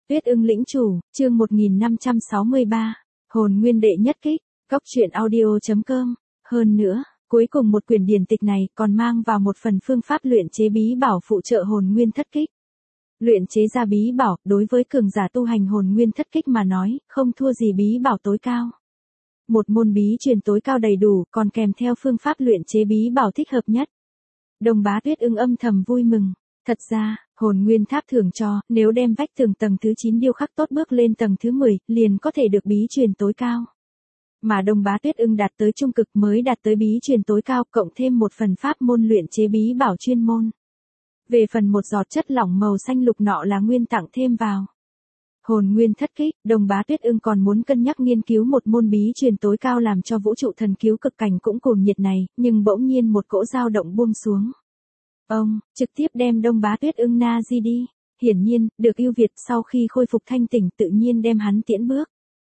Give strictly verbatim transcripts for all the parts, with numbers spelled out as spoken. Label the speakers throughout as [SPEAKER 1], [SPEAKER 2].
[SPEAKER 1] Tuyết ưng lĩnh chủ, chương một nghìn năm trăm sáu mươi ba, hồn nguyên đệ nhất kích, góc truyện audio chấm com. Hơn nữa, cuối cùng một quyển điển tịch này còn mang vào một phần phương pháp luyện chế bí bảo phụ trợ hồn nguyên thất kích. Luyện chế ra bí bảo, đối với cường giả tu hành hồn nguyên thất kích mà nói, không thua gì bí bảo tối cao. Một môn bí truyền tối cao đầy đủ, còn kèm theo phương pháp luyện chế bí bảo thích hợp nhất. Đồng Bá Tuyết ưng âm thầm vui mừng. Thật ra, hồn nguyên tháp thưởng cho, nếu đem vách tường tầng thứ chín điêu khắc tốt bước lên tầng thứ mười, liền có thể được bí truyền tối cao. Mà Đồng Bá Tuyết ưng đạt tới trung cực mới đạt tới bí truyền tối cao, cộng thêm một phần pháp môn luyện chế bí bảo chuyên môn. Về phần một giọt chất lỏng màu xanh lục nọ là nguyên tặng thêm vào. Hồn nguyên thất kích, Đồng Bá Tuyết ưng còn muốn cân nhắc nghiên cứu một môn bí truyền tối cao làm cho vũ trụ thần cứu cực cảnh cũng cuồng nhiệt này, nhưng bỗng nhiên một cỗ dao động buông xuống. Ông, trực tiếp đem Đông Bá Tuyết ưng na di đi. Hiển nhiên, được ưu việt sau khi khôi phục thanh tỉnh tự nhiên đem hắn tiễn bước.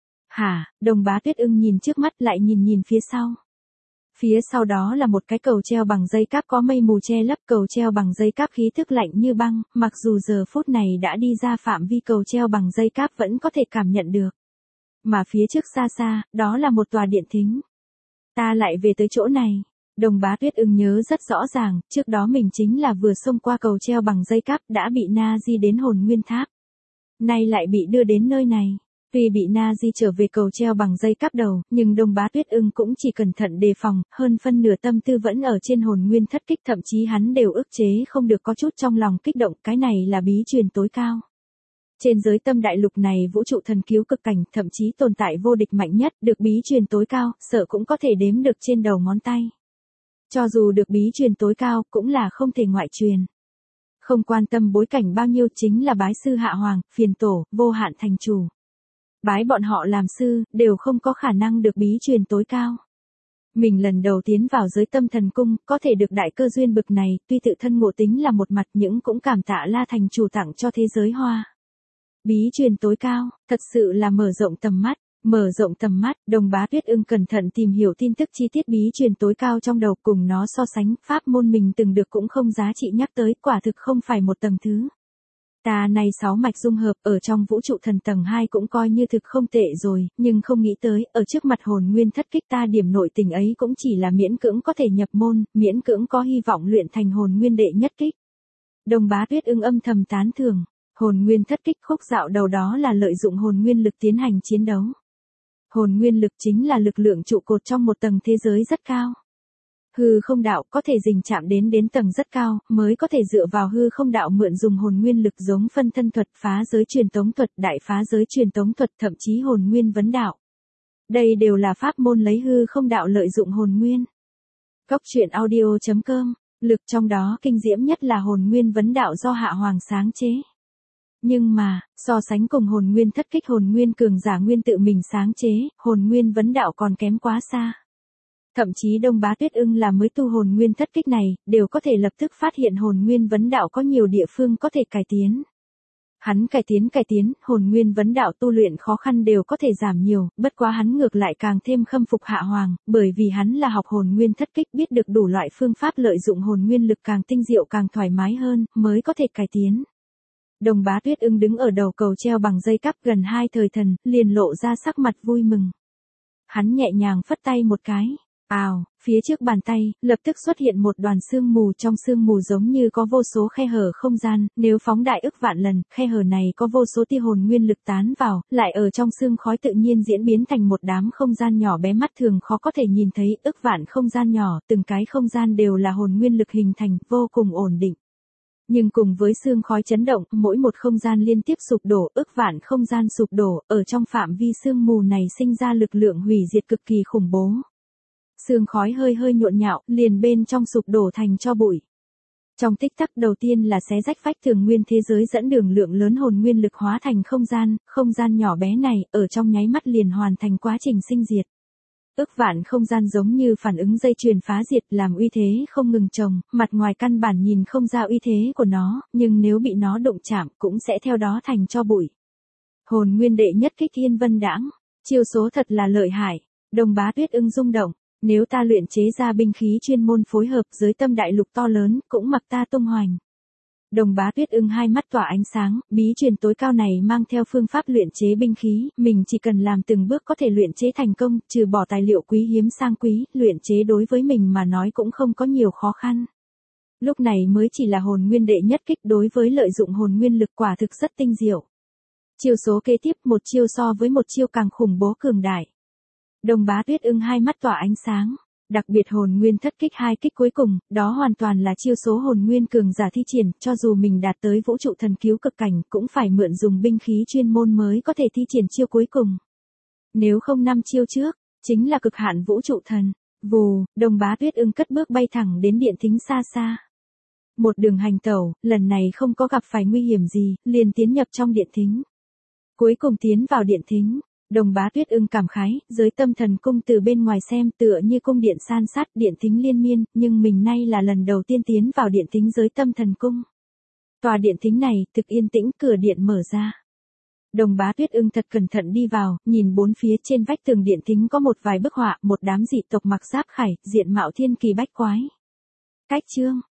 [SPEAKER 1] Hả, Đồng Bá Tuyết ưng nhìn trước mắt lại nhìn nhìn phía sau. Phía sau đó là một cái cầu treo bằng dây cáp có mây mù che lấp, cầu treo bằng dây cáp khí thức lạnh như băng, mặc dù giờ phút này đã đi ra phạm vi cầu treo bằng dây cáp vẫn có thể cảm nhận được. Mà phía trước xa xa, đó là một tòa điện thính. Ta lại về tới chỗ này. Đồng Bá Tuyết ưng nhớ rất rõ ràng, trước đó mình chính là vừa xông qua cầu treo bằng dây cáp đã bị na di đến hồn nguyên tháp. Nay lại bị đưa đến nơi này. Tuy bị na di trở về cầu treo bằng dây cáp đầu, nhưng Đồng Bá Tuyết ưng cũng chỉ cẩn thận đề phòng, hơn phân nửa tâm tư vẫn ở trên hồn nguyên thất kích, thậm chí hắn đều ức chế không được có chút trong lòng kích động, cái này là bí truyền tối cao. Trên giới tâm đại lục này vũ trụ thần cứu cực cảnh, thậm chí tồn tại vô địch mạnh nhất, được bí truyền tối cao, sợ cũng có thể đếm được trên đầu ngón tay. Cho dù được bí truyền tối cao, cũng là không thể ngoại truyền. Không quan tâm bối cảnh bao nhiêu, chính là bái sư hạ hoàng, phiền tổ, vô hạn thành chủ. Bái bọn họ làm sư, đều không có khả năng được bí truyền tối cao. Mình lần đầu tiến vào giới tâm thần cung, có thể được đại cơ duyên bực này, tuy tự thân ngộ tính là một mặt nhưng cũng cảm tạ La thành chủ tặng cho thế giới hoa. Bí truyền tối cao, thật sự là mở rộng tầm mắt. Mở rộng tầm mắt, Đồng Bá Tuyết ưng cẩn thận tìm hiểu tin tức chi tiết bí truyền tối cao trong đầu, cùng nó so sánh, pháp môn mình từng được cũng không giá trị nhắc tới, quả thực không phải một tầng thứ. Ta này sáu mạch dung hợp, ở trong vũ trụ thần tầng hai cũng coi như thực không tệ rồi, nhưng không nghĩ tới, ở trước mặt hồn nguyên thất kích ta điểm nội tình ấy cũng chỉ là miễn cưỡng có thể nhập môn, miễn cưỡng có hy vọng luyện thành hồn nguyên đệ nhất kích. Đồng Bá Tuyết ưng âm thầm tán thưởng, hồn nguyên thất kích khúc dạo đầu đó là lợi dụng hồn nguyên lực tiến hành chiến đấu. Hồn nguyên lực chính là lực lượng trụ cột trong một tầng thế giới rất cao. Hư không đạo có thể dình chạm đến đến tầng rất cao, mới có thể dựa vào hư không đạo mượn dùng hồn nguyên lực, giống phân thân thuật, phá giới truyền tống thuật, đại phá giới truyền tống thuật, thậm chí hồn nguyên vấn đạo. Đây đều là pháp môn lấy hư không đạo lợi dụng hồn nguyên. Góc truyện audio chấm com, lực trong đó kinh diễm nhất là hồn nguyên vấn đạo do Hạ Hoàng sáng chế. Nhưng mà, so sánh cùng hồn nguyên thất kích hồn nguyên cường giả nguyên tự mình sáng chế, hồn nguyên vấn đạo còn kém quá xa. Thậm chí Đông Bá Tuyết ưng là mới tu hồn nguyên thất kích này, đều có thể lập tức phát hiện hồn nguyên vấn đạo có nhiều địa phương có thể cải tiến. Hắn cải tiến cải tiến, hồn nguyên vấn đạo tu luyện khó khăn đều có thể giảm nhiều, bất quá hắn ngược lại càng thêm khâm phục Hạ Hoàng, bởi vì hắn là học hồn nguyên thất kích, biết được đủ loại phương pháp lợi dụng hồn nguyên lực càng tinh diệu càng thoải mái hơn, mới có thể cải tiến. Đồng Bá Tuyết ưng đứng ở đầu cầu treo bằng dây cáp gần hai thời thần, liền lộ ra sắc mặt vui mừng. Hắn nhẹ nhàng phất tay một cái, ào, phía trước bàn tay, lập tức xuất hiện một đoàn sương mù, trong sương mù giống như có vô số khe hở không gian, nếu phóng đại ức vạn lần, khe hở này có vô số tia hồn nguyên lực tán vào, lại ở trong sương khói tự nhiên diễn biến thành một đám không gian nhỏ bé mắt thường khó có thể nhìn thấy, ức vạn không gian nhỏ, từng cái không gian đều là hồn nguyên lực hình thành, vô cùng ổn định. Nhưng cùng với sương khói chấn động, mỗi một không gian liên tiếp sụp đổ, ức vạn không gian sụp đổ, ở trong phạm vi sương mù này sinh ra lực lượng hủy diệt cực kỳ khủng bố. Sương khói hơi hơi nhộn nhạo, liền bên trong sụp đổ thành tro bụi. Trong tích tắc đầu tiên là xé rách vách tường nguyên thế giới dẫn đường lượng lớn hồn nguyên lực hóa thành không gian, không gian nhỏ bé này, ở trong nháy mắt liền hoàn thành quá trình sinh diệt. Ức vạn không gian giống như phản ứng dây chuyền phá diệt, làm uy thế không ngừng chồng, mặt ngoài căn bản nhìn không ra uy thế của nó, nhưng nếu bị nó đụng chạm cũng sẽ theo đó thành tro bụi. Hồn nguyên đệ nhất kích Thiên Vân Đãng, chiêu số thật là lợi hại. Đồng Bá Tuyết ưng rung động, nếu ta luyện chế ra binh khí chuyên môn phối hợp giới tâm đại lục to lớn, cũng mặc ta tung hoành. Đồng Bá Tuyết Ưng hai mắt tỏa ánh sáng, bí truyền tối cao này mang theo phương pháp luyện chế binh khí, mình chỉ cần làm từng bước có thể luyện chế thành công, trừ bỏ tài liệu quý hiếm sang quý, luyện chế đối với mình mà nói cũng không có nhiều khó khăn. Lúc này mới chỉ là hồn nguyên đệ nhất kích, đối với lợi dụng hồn nguyên lực quả thực rất tinh diệu. Chiêu số kế tiếp, một chiêu so với một chiêu càng khủng bố cường đại. Đồng Bá Tuyết Ưng hai mắt tỏa ánh sáng. Đặc biệt hồn nguyên thất kích hai kích cuối cùng, đó hoàn toàn là chiêu số hồn nguyên cường giả thi triển, cho dù mình đạt tới vũ trụ thần cứu cực cảnh, cũng phải mượn dùng binh khí chuyên môn mới có thể thi triển chiêu cuối cùng. Nếu không năm chiêu trước, chính là cực hạn vũ trụ thần. Vù, Đồng Bá Tuyết Ưng cất bước bay thẳng đến điện thính xa xa. Một đường hành tẩu, lần này không có gặp phải nguy hiểm gì, liền tiến nhập trong điện thính. Cuối cùng tiến vào điện thính. Đồng Bá Tuyết Ưng cảm khái, giới tâm thần cung từ bên ngoài xem tựa như cung điện san sát, điện thính liên miên, nhưng mình nay là lần đầu tiên tiến vào điện thính giới tâm thần cung. Tòa điện thính này, thực yên tĩnh, cửa điện mở ra. Đồng Bá Tuyết Ưng thật cẩn thận đi vào, nhìn bốn phía trên vách tường điện thính có một vài bức họa, một đám dị tộc mặc giáp khải, diện mạo thiên kỳ bách quái. Cách chương,